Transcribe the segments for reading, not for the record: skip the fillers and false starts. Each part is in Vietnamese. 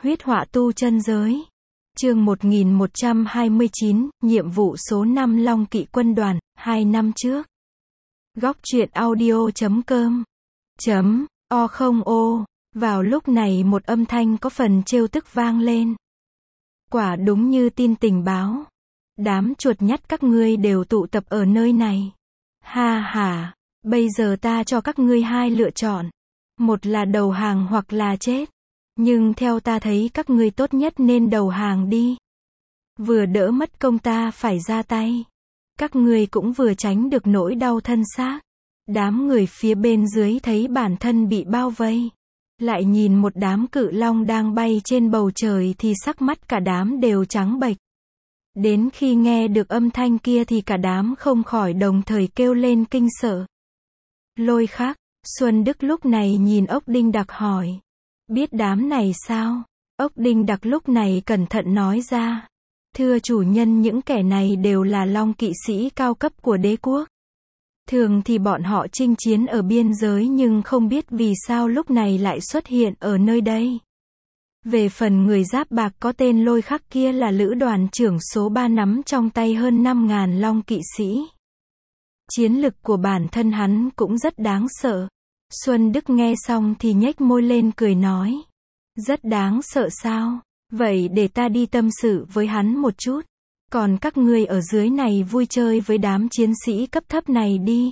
Huyết họa tu chân giới. Chương 1129, nhiệm vụ số 5 Long Kỵ quân đoàn, 2 năm trước. Góc truyện audio.com O. Vào lúc này một âm thanh có phần trêu tức vang lên. Quả đúng như tin tình báo. Đám chuột nhắt các ngươi đều tụ tập ở nơi này. Ha ha, bây giờ ta cho các ngươi hai lựa chọn. Một là đầu hàng hoặc là chết. Nhưng theo ta thấy các ngươi tốt nhất nên đầu hàng đi. Vừa đỡ mất công ta phải ra tay. Các ngươi cũng vừa tránh được nỗi đau thân xác. Đám người phía bên dưới thấy bản thân bị bao vây. Lại nhìn một đám cự long đang bay trên bầu trời thì sắc mắt cả đám đều trắng bệch. Đến khi nghe được âm thanh kia thì cả đám không khỏi đồng thời kêu lên kinh sợ. Lôi Khắc, Xuân Đức lúc này nhìn Ốc Đinh Đặc hỏi. Biết đám này sao? Ốc Đinh Đặc lúc này cẩn thận nói ra. Thưa chủ nhân, những kẻ này đều là long kỵ sĩ cao cấp của đế quốc. Thường thì bọn họ chinh chiến ở biên giới nhưng không biết vì sao lúc này lại xuất hiện ở nơi đây. Về phần người giáp bạc có tên Lôi Khắc kia là lữ đoàn trưởng số 3 nắm trong tay hơn 5.000 long kỵ sĩ. Chiến lực của bản thân hắn cũng rất đáng sợ. Xuân Đức nghe xong thì nhếch môi lên cười nói. Rất đáng sợ sao? Vậy để ta đi tâm sự với hắn một chút. Còn các ngươi ở dưới này vui chơi với đám chiến sĩ cấp thấp này đi.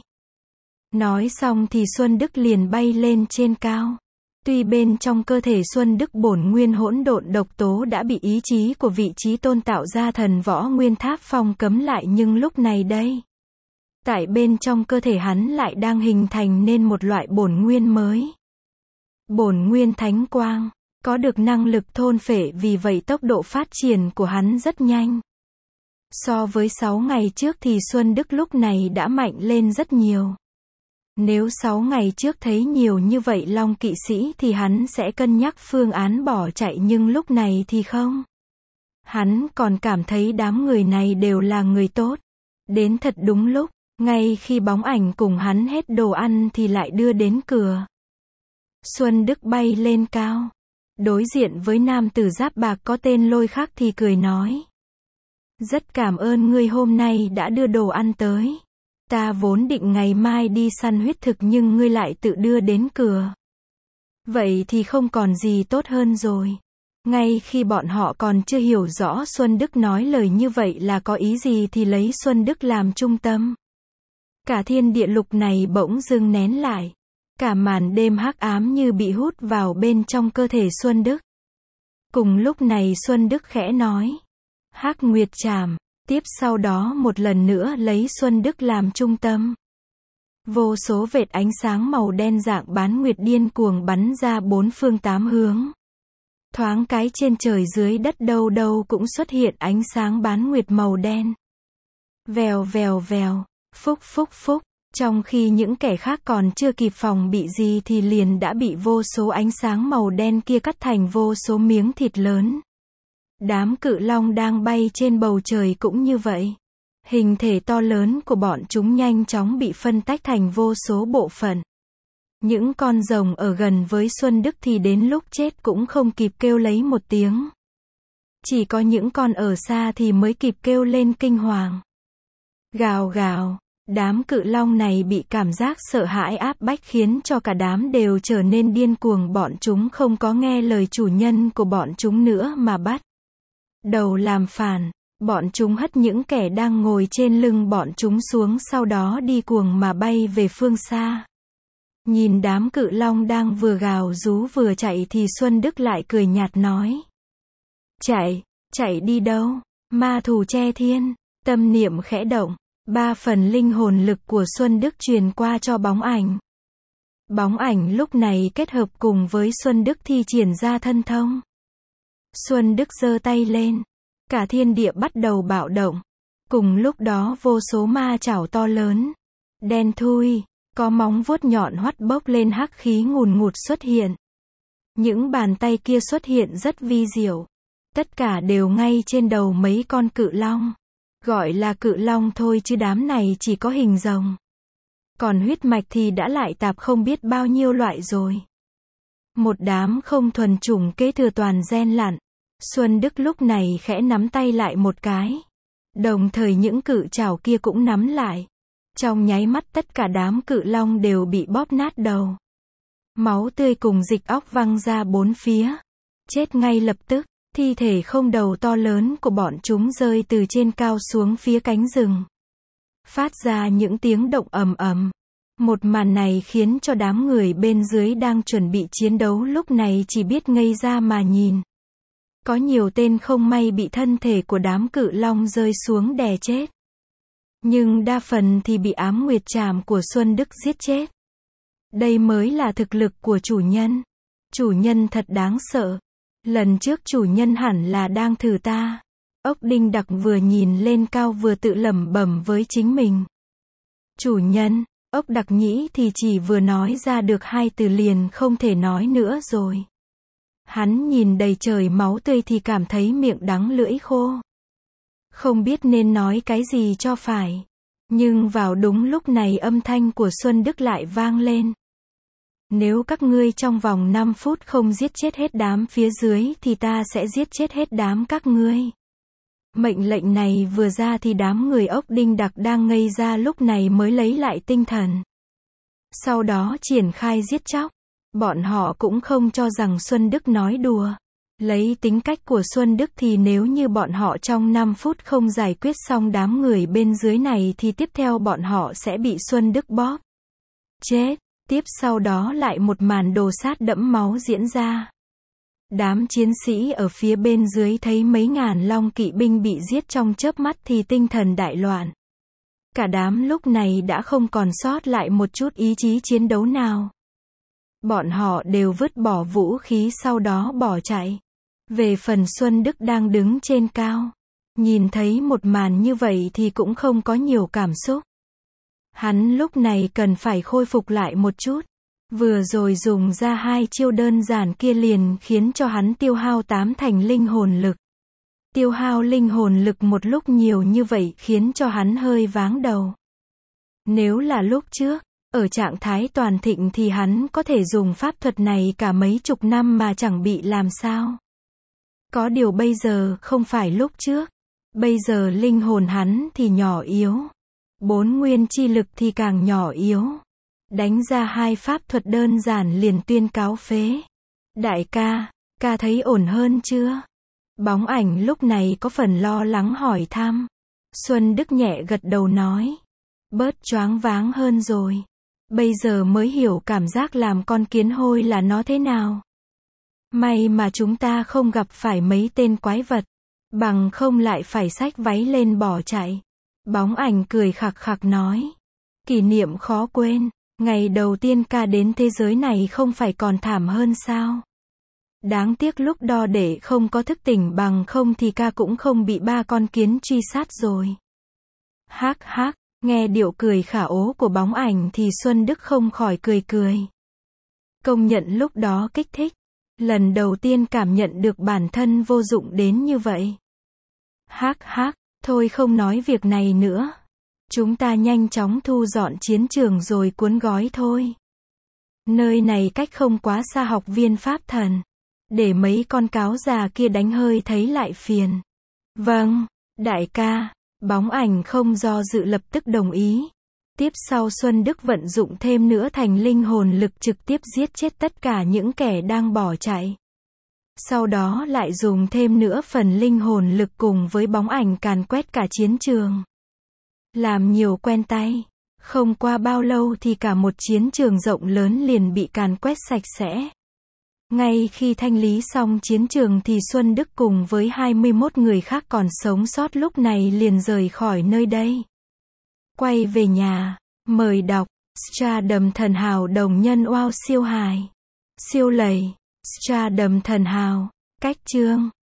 Nói xong thì Xuân Đức liền bay lên trên cao. Tuy bên trong cơ thể Xuân Đức bổn nguyên hỗn độn độc tố đã bị ý chí của vị Chí Tôn tạo ra thần võ nguyên tháp phong cấm lại, nhưng lúc này đây, tại bên trong cơ thể hắn lại đang hình thành nên một loại bổn nguyên mới. Bổn nguyên thánh quang, có được năng lực thôn phệ, vì vậy tốc độ phát triển của hắn rất nhanh. So với 6 ngày trước thì Xuân Đức lúc này đã mạnh lên rất nhiều. Nếu 6 ngày trước thấy nhiều như vậy long kỵ sĩ thì hắn sẽ cân nhắc phương án bỏ chạy, nhưng lúc này thì không. Hắn còn cảm thấy đám người này đều là người tốt. Đến thật đúng lúc, ngay khi bóng ảnh cùng hắn hết đồ ăn thì lại đưa đến cửa. Xuân Đức bay lên cao, đối diện với nam tử giáp bạc có tên Lôi Khắc thì cười nói. Rất cảm ơn ngươi hôm nay đã đưa đồ ăn tới. Ta vốn định ngày mai đi săn huyết thực nhưng ngươi lại tự đưa đến cửa. Vậy thì không còn gì tốt hơn rồi. Ngay khi bọn họ còn chưa hiểu rõ Xuân Đức nói lời như vậy là có ý gì thì lấy Xuân Đức làm trung tâm. Cả thiên địa lục này bỗng dưng nén lại. Cả màn đêm hắc ám như bị hút vào bên trong cơ thể Xuân Đức. Cùng lúc này Xuân Đức khẽ nói. Hắc Nguyệt Trảm. Tiếp sau đó một lần nữa lấy Xuân Đức làm trung tâm. Vô số vệt ánh sáng màu đen dạng bán nguyệt điên cuồng bắn ra bốn phương tám hướng. Thoáng cái trên trời dưới đất đâu đâu cũng xuất hiện ánh sáng bán nguyệt màu đen. Vèo vèo vèo, phúc phúc phúc. Trong khi những kẻ khác còn chưa kịp phòng bị gì thì liền đã bị vô số ánh sáng màu đen kia cắt thành vô số miếng thịt lớn. Đám cự long đang bay trên bầu trời cũng như vậy. Hình thể to lớn của bọn chúng nhanh chóng bị phân tách thành vô số bộ phận. Những con rồng ở gần với Xuân Đức thì đến lúc chết cũng không kịp kêu lấy một tiếng. Chỉ có những con ở xa thì mới kịp kêu lên kinh hoàng. Gào gào, đám cự long này bị cảm giác sợ hãi áp bách khiến cho cả đám đều trở nên điên cuồng. Bọn chúng không có nghe lời chủ nhân của bọn chúng nữa mà bắt đầu làm phản. Bọn chúng hất những kẻ đang ngồi trên lưng bọn chúng xuống, sau đó đi cuồng mà bay về phương xa. Nhìn đám cự long đang vừa gào rú vừa chạy thì Xuân Đức lại cười nhạt nói. Chạy đi đâu? Ma thù che thiên. Tâm niệm khẽ động. 3 phần linh hồn lực của Xuân Đức truyền qua cho bóng ảnh. Bóng ảnh lúc này kết hợp cùng với Xuân Đức thi triển ra thân thông. Xuân Đức giơ tay lên. Cả thiên địa bắt đầu bạo động. Cùng lúc đó vô số ma chảo to lớn, đen thui, có móng vuốt nhọn hoắt bốc lên hắc khí ngùn ngụt xuất hiện. Những bàn tay kia xuất hiện rất vi diệu. Tất cả đều ngay trên đầu mấy con cự long. Gọi là cự long thôi chứ đám này chỉ có hình rồng. Còn huyết mạch thì đã lại tạp không biết bao nhiêu loại rồi. Một đám không thuần chủng kế thừa toàn gen lặn. Xuân Đức lúc này khẽ nắm tay lại một cái. Đồng thời những cự trảo kia cũng nắm lại. Trong nháy mắt tất cả đám cự long đều bị bóp nát đầu. Máu tươi cùng dịch óc văng ra bốn phía. Chết ngay lập tức, thi thể không đầu to lớn của bọn chúng rơi từ trên cao xuống phía cánh rừng. Phát ra những tiếng động ầm ầm. Một màn này khiến cho đám người bên dưới đang chuẩn bị chiến đấu lúc này chỉ biết ngây ra mà nhìn. Có nhiều tên không may bị thân thể của đám cự long rơi xuống đè chết. Nhưng đa phần thì bị ám nguyệt trảm của Xuân Đức giết chết. Đây mới là thực lực của chủ nhân. Chủ nhân thật đáng sợ. Lần trước chủ nhân hẳn là đang thử ta. Ốc Đinh Đặc vừa nhìn lên cao vừa tự lẩm bẩm với chính mình. Chủ nhân, ốc Đặc Nhĩ thì chỉ vừa nói ra được 2 từ liền không thể nói nữa rồi. Hắn nhìn đầy trời máu tươi thì cảm thấy miệng đắng lưỡi khô. Không biết nên nói cái gì cho phải. Nhưng vào đúng lúc này âm thanh của Xuân Đức lại vang lên. Nếu các ngươi trong vòng 5 phút không giết chết hết đám phía dưới thì ta sẽ giết chết hết đám các ngươi. Mệnh lệnh này vừa ra thì đám người ốc Đinh Đặc đang ngây ra lúc này mới lấy lại tinh thần. Sau đó triển khai giết chóc. Bọn họ cũng không cho rằng Xuân Đức nói đùa. Lấy tính cách của Xuân Đức thì nếu như bọn họ trong 5 phút không giải quyết xong đám người bên dưới này thì tiếp theo bọn họ sẽ bị Xuân Đức bóp chết. Tiếp sau đó lại một màn đồ sát đẫm máu diễn ra. Đám chiến sĩ ở phía bên dưới thấy mấy ngàn long kỵ binh bị giết trong chớp mắt thì tinh thần đại loạn. Cả đám lúc này đã không còn sót lại một chút ý chí chiến đấu nào. Bọn họ đều vứt bỏ vũ khí sau đó bỏ chạy. Về phần Xuân Đức đang đứng trên cao. Nhìn thấy một màn như vậy thì cũng không có nhiều cảm xúc. Hắn lúc này cần phải khôi phục lại một chút. Vừa rồi dùng ra 2 chiêu đơn giản kia liền khiến cho hắn tiêu hao 8 thành linh hồn lực. Tiêu hao linh hồn lực một lúc nhiều như vậy khiến cho hắn hơi váng đầu. Nếu là lúc trước, ở trạng thái toàn thịnh thì hắn có thể dùng pháp thuật này cả mấy chục năm mà chẳng bị làm sao. Có điều bây giờ không phải lúc trước. Bây giờ linh hồn hắn thì nhỏ yếu. 4 nguyên chi lực thì càng nhỏ yếu. Đánh ra 2 pháp thuật đơn giản liền tuyên cáo phế. Đại ca, ca thấy ổn hơn chưa? Bóng ảnh lúc này có phần lo lắng hỏi thăm. Xuân Đức nhẹ gật đầu nói. Bớt choáng váng hơn rồi. Bây giờ mới hiểu cảm giác làm con kiến hôi là nó thế nào. May mà chúng ta không gặp phải mấy tên quái vật. Bằng không lại phải xách váy lên bỏ chạy. Bóng ảnh cười khặc khặc nói. Kỷ niệm khó quên. Ngày đầu tiên ca đến thế giới này không phải còn thảm hơn sao? Đáng tiếc lúc đó để không có thức tỉnh bằng không thì ca cũng không bị 3 con kiến truy sát rồi. Hắc hắc, nghe điệu cười khả ố của bóng ảnh thì Xuân Đức không khỏi cười cười. Công nhận lúc đó kích thích. Lần đầu tiên cảm nhận được bản thân vô dụng đến như vậy. Hắc hắc, thôi không nói việc này nữa. Chúng ta nhanh chóng thu dọn chiến trường rồi cuốn gói thôi. Nơi này cách không quá xa học viên pháp thần. Để mấy con cáo già kia đánh hơi thấy lại phiền. Vâng, đại ca. Bóng ảnh không do dự lập tức đồng ý. Tiếp sau Xuân Đức vận dụng thêm nữa thành linh hồn lực trực tiếp giết chết tất cả những kẻ đang bỏ chạy. Sau đó lại dùng thêm nữa phần linh hồn lực cùng với bóng ảnh càn quét cả chiến trường. Làm nhiều quen tay. Không qua bao lâu thì cả một chiến trường rộng lớn liền bị càn quét sạch sẽ. Ngay khi thanh lý xong chiến trường thì Xuân Đức cùng với 21 người khác còn sống sót lúc này liền rời khỏi nơi đây. Quay về nhà. Mời đọc. Stardom thần hào đồng nhân wow siêu hài. Siêu lầy. Stardom thần hào. Cách chương.